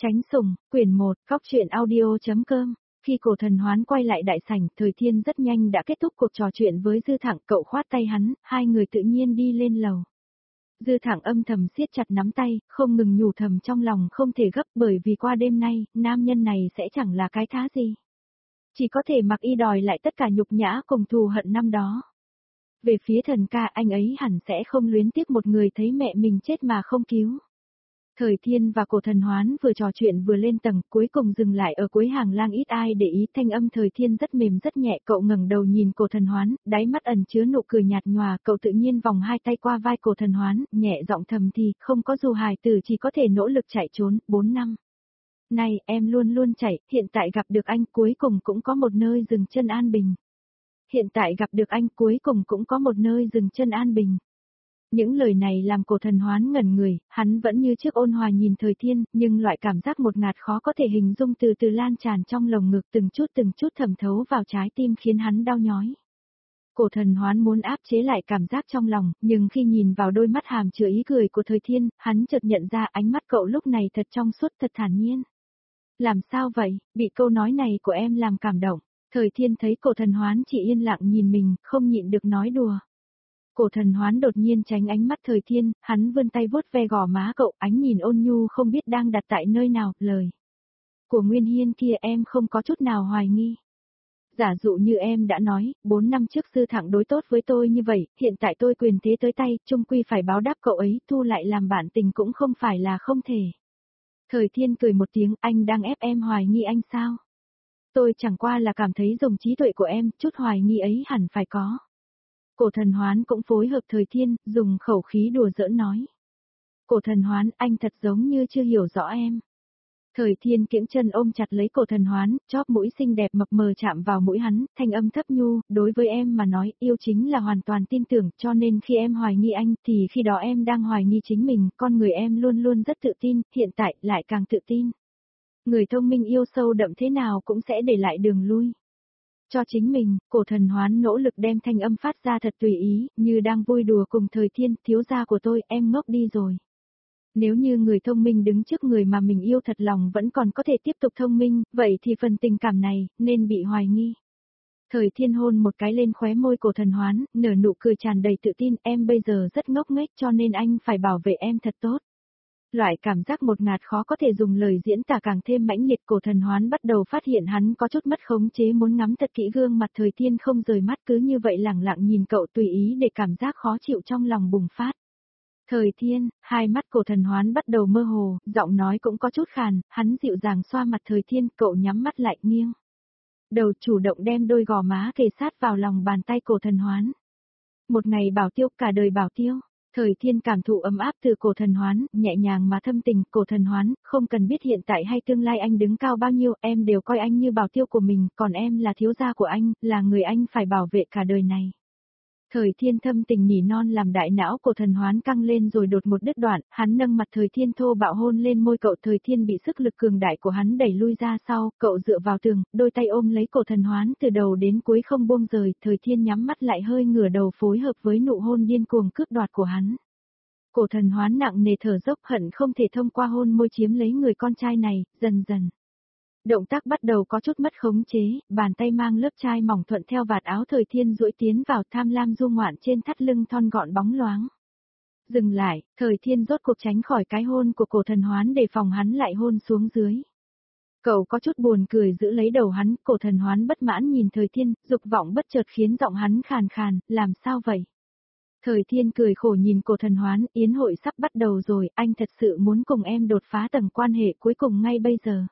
Tránh sủng, quyển 1, góc truyện audio.com. Khi Cổ Thần Hoán quay lại đại sảnh, Thời Thiên rất nhanh đã kết thúc cuộc trò chuyện với Dư Thẳng, cậu khoát tay hắn, hai người tự nhiên đi lên lầu. Dư Thẳng âm thầm siết chặt nắm tay, không ngừng nhủ thầm trong lòng không thể gấp bởi vì qua đêm nay, nam nhân này sẽ chẳng là cái thá gì. Chỉ có thể mặc y đòi lại tất cả nhục nhã cùng thù hận năm đó. Về phía Thần ca, anh ấy hẳn sẽ không luyến tiếc một người thấy mẹ mình chết mà không cứu. Thời Thiên và Cổ Thần Hoán vừa trò chuyện vừa lên tầng, cuối cùng dừng lại ở cuối hàng lang, ít ai để ý. Thanh âm Thời Thiên rất mềm rất nhẹ, cậu ngẩng đầu nhìn Cổ Thần Hoán, đáy mắt ẩn chứa nụ cười nhạt nhòa, cậu tự nhiên vòng hai tay qua vai Cổ Thần Hoán, nhẹ giọng thầm thì, không có dù hài tử chỉ có thể nỗ lực chạy trốn, 4 năm. Này, em luôn luôn chạy, hiện tại gặp được anh cuối cùng cũng có một nơi dừng chân an bình. Hiện tại gặp được anh cuối cùng cũng có một nơi dừng chân an bình. Những lời này làm Cổ Thần Hoán ngẩn người, hắn vẫn như trước ôn hòa nhìn Thời Thiên, nhưng loại cảm giác một ngạt khó có thể hình dung từ từ lan tràn trong lồng ngực từng chút thẩm thấu vào trái tim khiến hắn đau nhói. Cổ Thần Hoán muốn áp chế lại cảm giác trong lòng, nhưng khi nhìn vào đôi mắt hàm chứa ý cười của Thời Thiên, hắn chợt nhận ra ánh mắt cậu lúc này thật trong suốt thật thản nhiên. Làm sao vậy, bị câu nói này của em làm cảm động. Thời Thiên thấy Cổ Thần Hoán chỉ yên lặng nhìn mình, không nhịn được nói đùa. Cổ Thần Hoán đột nhiên tránh ánh mắt Thời Thiên, hắn vươn tay vuốt ve gò má cậu, ánh nhìn ôn nhu không biết đang đặt tại nơi nào, lời của Nguyên Hiên kia em không có chút nào hoài nghi. Giả dụ như em đã nói, 4 năm trước Sư Thẳng đối tốt với tôi như vậy, hiện tại tôi quyền thế tới tay, chung quy phải báo đáp cậu ấy, thu lại làm bạn tình cũng không phải là không thể. Thời Thiên cười một tiếng, anh đang ép em hoài nghi anh sao? Tôi chẳng qua là cảm thấy dùng trí tuệ của em, chút hoài nghi ấy hẳn phải có. Cổ Thần Hoán cũng phối hợp Thời Thiên, dùng khẩu khí đùa giỡn nói. Cổ Thần Hoán, anh thật giống như chưa hiểu rõ em. Thời Thiên kiễng chân ôm chặt lấy Cổ Thần Hoán, chóp mũi xinh đẹp mập mờ chạm vào mũi hắn, thanh âm thấp nhu, đối với em mà nói, yêu chính là hoàn toàn tin tưởng, cho nên khi em hoài nghi anh, thì khi đó em đang hoài nghi chính mình, con người em luôn luôn rất tự tin, hiện tại lại càng tự tin. Người thông minh yêu sâu đậm thế nào cũng sẽ để lại đường lui. Cho chính mình, Cổ Thần Hoán nỗ lực đem thanh âm phát ra thật tùy ý, như đang vui đùa cùng Thời Thiên, thiếu gia của tôi, em ngốc đi rồi. Nếu như người thông minh đứng trước người mà mình yêu thật lòng vẫn còn có thể tiếp tục thông minh, vậy thì phần tình cảm này, nên bị hoài nghi. Thời Thiên hôn một cái lên khóe môi Cổ Thần Hoán, nở nụ cười tràn đầy tự tin, em bây giờ rất ngốc nghếch cho nên anh phải bảo vệ em thật tốt. Loại cảm giác một ngạt khó có thể dùng lời diễn tả càng thêm mãnh liệt. Cổ Thần Hoán bắt đầu phát hiện hắn có chút mất khống chế, muốn ngắm thật kỹ gương mặt Thời Thiên không rời mắt, cứ như vậy lẳng lặng nhìn cậu tùy ý để cảm giác khó chịu trong lòng bùng phát. Thời Thiên, hai mắt Cổ Thần Hoán bắt đầu mơ hồ, giọng nói cũng có chút khàn, hắn dịu dàng xoa mặt Thời Thiên, cậu nhắm mắt lại nghiêng. Đầu chủ động đem đôi gò má kề sát vào lòng bàn tay Cổ Thần Hoán. Một ngày bảo tiêu, cả đời bảo tiêu. Thời Thiên cảm thụ ấm áp từ Cổ Thần Hoán, nhẹ nhàng mà thâm tình. Cổ Thần Hoán, không cần biết hiện tại hay tương lai anh đứng cao bao nhiêu, em đều coi anh như bảo tiêu của mình, còn em là thiếu gia của anh, là người anh phải bảo vệ cả đời này. Thời Thiên thâm tình nỉ non làm đại não Cổ Thần Hoán căng lên rồi đột một đứt đoạn, hắn nâng mặt Thời Thiên thô bạo hôn lên môi cậu. Thời Thiên bị sức lực cường đại của hắn đẩy lui ra sau, cậu dựa vào tường, đôi tay ôm lấy Cổ Thần Hoán từ đầu đến cuối không buông rời. Thời Thiên nhắm mắt lại hơi ngửa đầu phối hợp với nụ hôn điên cuồng cướp đoạt của hắn. Cổ Thần Hoán nặng nề thở dốc, hận không thể thông qua hôn môi chiếm lấy người con trai này, dần dần. Động tác bắt đầu có chút mất khống chế, bàn tay mang lớp chai mỏng thuận theo vạt áo Thời Thiên duỗi tiến vào, tham lam du ngoạn trên thắt lưng thon gọn bóng loáng. Dừng lại, Thời Thiên rốt cuộc tránh khỏi cái hôn của Cổ Thần Hoán để phòng hắn lại hôn xuống dưới. Cậu có chút buồn cười giữ lấy đầu hắn. Cổ Thần Hoán bất mãn nhìn Thời Thiên, dục vọng bất chợt khiến giọng hắn khàn khàn, làm sao vậy? Thời Thiên cười khổ nhìn Cổ Thần Hoán, yến hội sắp bắt đầu rồi, anh thật sự muốn cùng em đột phá tầng quan hệ cuối cùng ngay bây giờ.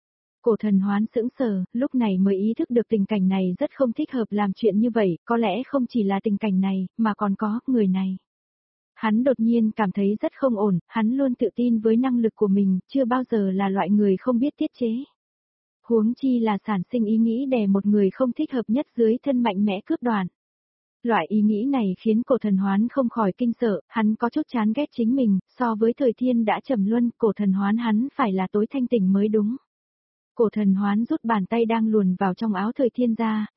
Cổ Thần Hoán sững sờ, lúc này mới ý thức được tình cảnh này rất không thích hợp làm chuyện như vậy, có lẽ không chỉ là tình cảnh này, mà còn có người này. Hắn đột nhiên cảm thấy rất không ổn, hắn luôn tự tin với năng lực của mình, chưa bao giờ là loại người không biết tiết chế. Huống chi là sản sinh ý nghĩ đè một người không thích hợp nhất dưới thân mạnh mẽ cướp đoạt. Loại ý nghĩ này khiến Cổ Thần Hoán không khỏi kinh sợ, hắn có chút chán ghét chính mình, so với Thời Thiên đã trầm luân, Cổ Thần Hoán hắn phải là tối thanh tỉnh mới đúng. Cổ Thần Hoán rút bàn tay đang luồn vào trong áo Thời Thiên ra,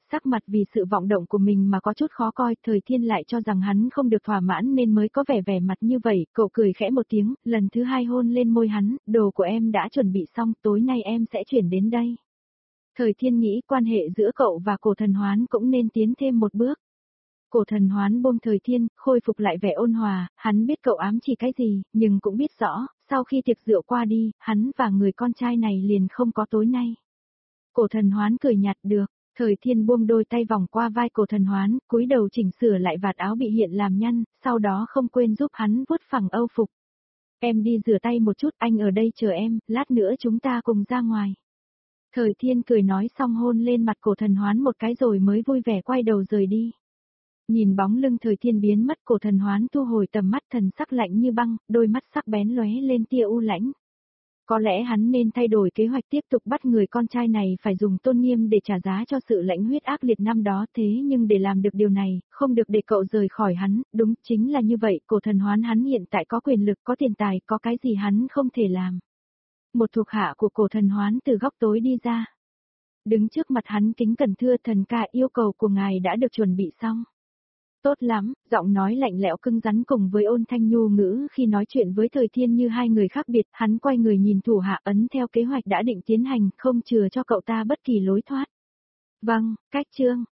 sắc mặt vì sự vọng động của mình mà có chút khó coi, Thời Thiên lại cho rằng hắn không được thỏa mãn nên mới có vẻ mặt như vậy, cậu cười khẽ một tiếng, lần thứ hai hôn lên môi hắn, đồ của em đã chuẩn bị xong, tối nay em sẽ chuyển đến đây. Thời Thiên nghĩ quan hệ giữa cậu và Cổ Thần Hoán cũng nên tiến thêm một bước. Cổ Thần Hoán buông Thời Thiên, khôi phục lại vẻ ôn hòa, hắn biết cậu ám chỉ cái gì, nhưng cũng biết rõ, sau khi tiệc rượu qua đi, hắn và người con trai này liền không có tối nay. Cổ Thần Hoán cười nhạt được, Thời Thiên buông đôi tay vòng qua vai Cổ Thần Hoán, cúi đầu chỉnh sửa lại vạt áo bị hiện làm nhăn, sau đó không quên giúp hắn vuốt phẳng âu phục. Em đi rửa tay một chút, anh ở đây chờ em, lát nữa chúng ta cùng ra ngoài. Thời Thiên cười nói xong hôn lên mặt Cổ Thần Hoán một cái rồi mới vui vẻ quay đầu rời đi. Nhìn bóng lưng Thời Thiên biến mất, Cổ Thần Hoán thu hồi tầm mắt, thần sắc lạnh như băng, đôi mắt sắc bén lóe lên tia u lãnh. Có lẽ hắn nên thay đổi kế hoạch tiếp tục bắt người con trai này phải dùng tôn nghiêm để trả giá cho sự lãnh huyết ác liệt năm đó, thế nhưng để làm được điều này, không được để cậu rời khỏi hắn, đúng chính là như vậy, Cổ Thần Hoán hắn hiện tại có quyền lực, có tiền tài, có cái gì hắn không thể làm. Một thuộc hạ của Cổ Thần Hoán từ góc tối đi ra. Đứng trước mặt hắn kính cẩn thưa, thần ca, yêu cầu của ngài đã được chuẩn bị xong. Tốt lắm, giọng nói lạnh lẽo cứng rắn cùng với ôn thanh nhu ngữ khi nói chuyện với Thời Thiên như hai người khác biệt, hắn quay người nhìn thủ hạ ấn theo kế hoạch đã định tiến hành, không chừa cho cậu ta bất kỳ lối thoát. Vâng, cách chương.